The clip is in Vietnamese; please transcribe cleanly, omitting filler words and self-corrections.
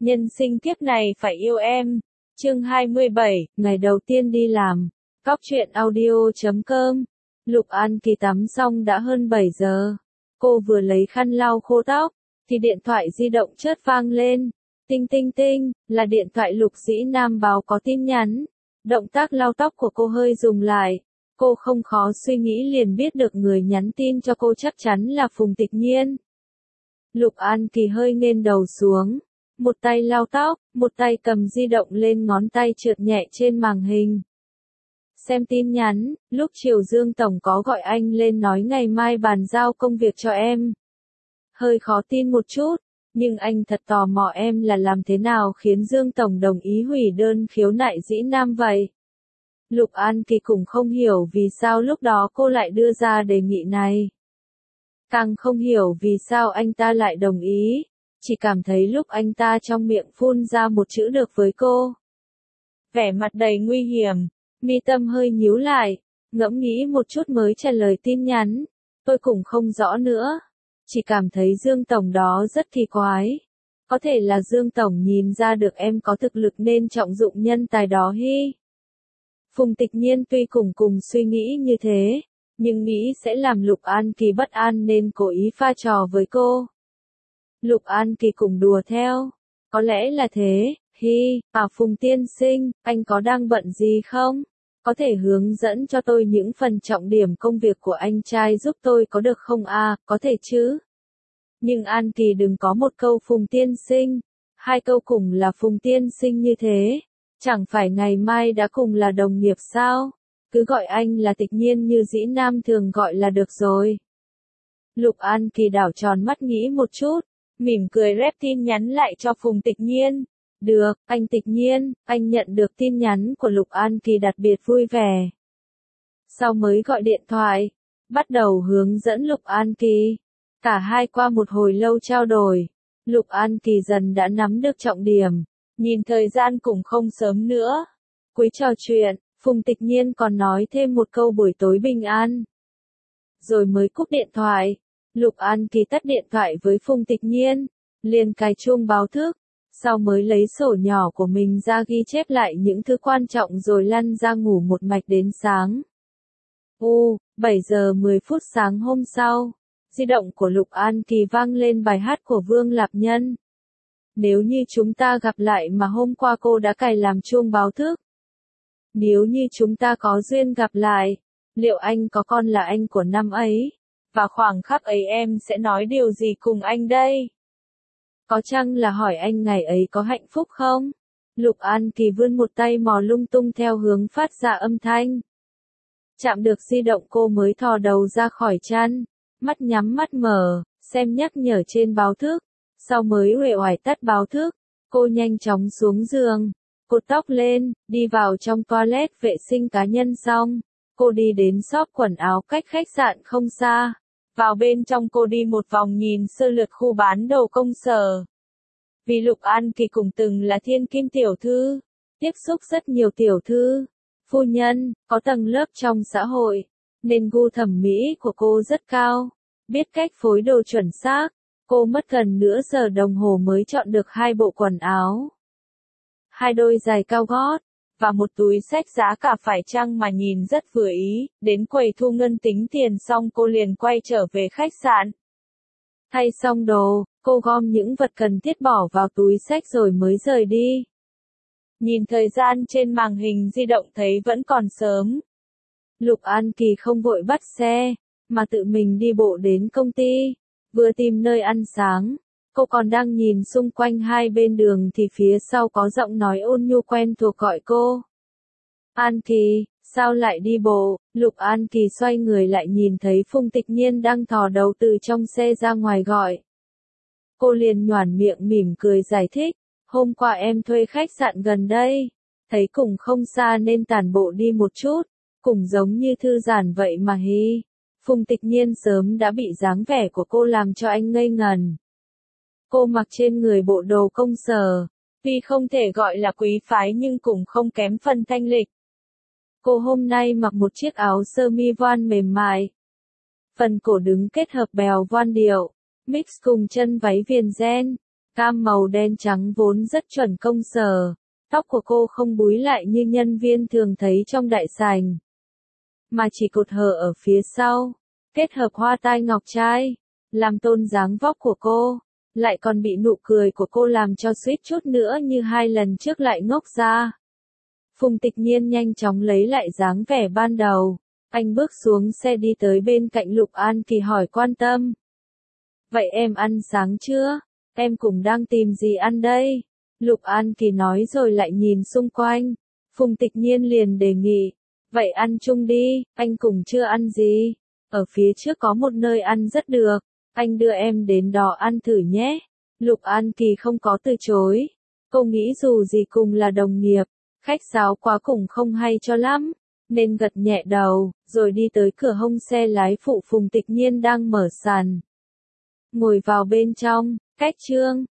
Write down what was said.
nhân sinh kiếp này phải yêu em. Chương 27, ngày đầu tiên đi làm. Cóc truyện audio.com. Lục An Kỳ tắm xong đã hơn 7 giờ. Cô vừa lấy khăn lau khô tóc, thì điện thoại di động chợt vang lên. Tinh tinh tinh, là điện thoại Lục Dĩ Nam báo có tin nhắn. Động tác lau tóc của cô hơi dừng lại. Cô không khó suy nghĩ liền biết được người nhắn tin cho cô chắc chắn là Phùng Tịch Nhiên. Lục An Kỳ hơi nghênh đầu xuống. Một tay lau tóc, một tay cầm di động lên, ngón tay trượt nhẹ trên màn hình. Xem tin nhắn, lúc chiều Dương Tổng có gọi anh lên nói ngày mai bàn giao công việc cho em. Hơi khó tin một chút, nhưng anh thật tò mò em là làm thế nào khiến Dương Tổng đồng ý hủy đơn khiếu nại Dĩ Nam vậy. Lục An Kỳ cũng không hiểu vì sao lúc đó cô lại đưa ra đề nghị này. Càng không hiểu vì sao anh ta lại đồng ý, chỉ cảm thấy lúc anh ta trong miệng phun ra một chữ được với cô. Vẻ mặt đầy nguy hiểm, mi tâm hơi nhíu lại, ngẫm nghĩ một chút mới trả lời tin nhắn. Tôi cũng không rõ nữa, chỉ cảm thấy Dương Tổng đó rất kỳ quái. Có thể là Dương Tổng nhìn ra được em có thực lực nên trọng dụng nhân tài đó hi. Phùng Tịch Nhiên tuy cùng suy nghĩ như thế, nhưng nghĩ sẽ làm Lục An Kỳ bất an nên cố ý pha trò với cô. Lục An Kỳ cũng đùa theo. Có lẽ là thế, hi, Phùng tiên sinh, anh có đang bận gì không? Có thể hướng dẫn cho tôi những phần trọng điểm công việc của anh trai giúp tôi có được không có thể chứ. Nhưng An Kỳ đừng có một câu Phùng tiên sinh, hai câu cùng là Phùng tiên sinh như thế. Chẳng phải ngày mai đã cùng là đồng nghiệp sao? Cứ gọi anh là Tịch Nhiên như Dĩ Nam thường gọi là được rồi. Lục An Kỳ đảo tròn mắt nghĩ một chút, mỉm cười rep tin nhắn lại cho Phùng Tịch Nhiên. Được, anh Tịch Nhiên, anh nhận được tin nhắn của Lục An Kỳ đặc biệt vui vẻ. Sau mới gọi điện thoại, bắt đầu hướng dẫn Lục An Kỳ. Cả hai qua một hồi lâu trao đổi, Lục An Kỳ dần đã nắm được trọng điểm. Nhìn thời gian cũng không sớm nữa. Cuối trò chuyện, Phùng Tịch Nhiên còn nói thêm một câu buổi tối bình an. Rồi mới cúp điện thoại. Lục An Kỳ tắt điện thoại với Phùng Tịch Nhiên, liền cài chuông báo thức. Sau mới lấy sổ nhỏ của mình ra ghi chép lại những thứ quan trọng rồi lăn ra ngủ một mạch đến sáng. 7 giờ 10 phút sáng hôm sau, di động của Lục An Kỳ vang lên bài hát của Vương Lạp Nhân. Nếu như chúng ta gặp lại mà hôm qua cô đã cài làm chuông báo thức. Nếu như chúng ta có duyên gặp lại, liệu anh có còn là anh của năm ấy? Và khoảng khắc ấy em sẽ nói điều gì cùng anh đây? Có chăng là hỏi anh ngày ấy có hạnh phúc không? Lục An Kỳ vươn một tay mò lung tung theo hướng phát ra âm thanh. Chạm được di động cô mới thò đầu ra khỏi chăn, mắt nhắm mắt mở, xem nhắc nhở trên báo thức. Sau mới uể oải tắt báo thức, cô nhanh chóng xuống giường, cột tóc lên, đi vào trong toilet vệ sinh cá nhân xong. Cô đi đến shop quần áo cách khách sạn không xa. Vào bên trong cô đi một vòng nhìn sơ lược khu bán đồ công sở. Vì Lục An Kỳ cũng từng là thiên kim tiểu thư, tiếp xúc rất nhiều tiểu thư, phu nhân, có tầng lớp trong xã hội, nên gu thẩm mỹ của cô rất cao, biết cách phối đồ chuẩn xác. Cô mất gần nửa giờ đồng hồ mới chọn được 2 bộ quần áo, 2 đôi giày cao gót, và một túi xách giá cả phải chăng mà nhìn rất vừa ý. Đến quầy thu ngân tính tiền xong cô liền quay trở về khách sạn. Thay xong đồ, cô gom những vật cần thiết bỏ vào túi xách rồi mới rời đi. Nhìn thời gian trên màn hình di động thấy vẫn còn sớm. Lục An Kỳ không vội bắt xe, mà tự mình đi bộ đến công ty. Vừa tìm nơi ăn sáng, cô còn đang nhìn xung quanh hai bên đường thì phía sau có giọng nói ôn nhu quen thuộc gọi cô. An Kỳ, sao lại đi bộ? Lục An Kỳ xoay người lại nhìn thấy Phùng Tịch Nhiên đang thò đầu từ trong xe ra ngoài gọi. Cô liền nhoẻn miệng mỉm cười giải thích, hôm qua em thuê khách sạn gần đây, thấy cũng không xa nên tản bộ đi một chút, cũng giống như thư giãn vậy mà hi. Phùng Tịch Nhiên sớm đã bị dáng vẻ của cô làm cho anh ngây ngần. Cô mặc trên người bộ đồ công sở, tuy không thể gọi là quý phái nhưng cũng không kém phần thanh lịch. Cô hôm nay mặc một chiếc áo sơ mi voan mềm mại. Phần cổ đứng kết hợp bèo voan điệu, mix cùng chân váy viền ren. cam màu đen trắng vốn rất chuẩn công sở. Tóc của cô không búi lại như nhân viên thường thấy trong đại sảnh, mà chỉ cột hở ở phía sau, kết hợp hoa tai ngọc trai, làm tôn dáng vóc của cô, lại còn bị nụ cười của cô làm cho suýt chút nữa như 2 lần trước lại ngốc ra. Phùng Tịch Nhiên nhanh chóng lấy lại dáng vẻ ban đầu, anh bước xuống xe đi tới bên cạnh Lục An Kỳ hỏi quan tâm. Vậy em ăn sáng chưa? Em cũng đang tìm gì ăn đây? Lục An Kỳ nói rồi lại nhìn xung quanh. Phùng Tịch Nhiên liền đề nghị. Vậy ăn chung đi, anh cũng chưa ăn gì. Ở phía trước có một nơi ăn rất được, anh đưa em đến đó ăn thử nhé. Lục An Kỳ không có từ chối. Cô nghĩ dù gì cùng là đồng nghiệp, khách sáo quá cũng không hay cho lắm, nên gật nhẹ đầu, rồi đi tới cửa hông xe lái phụ Phùng Tịch Nhiên đang mở sàn. Ngồi vào bên trong, cách Trương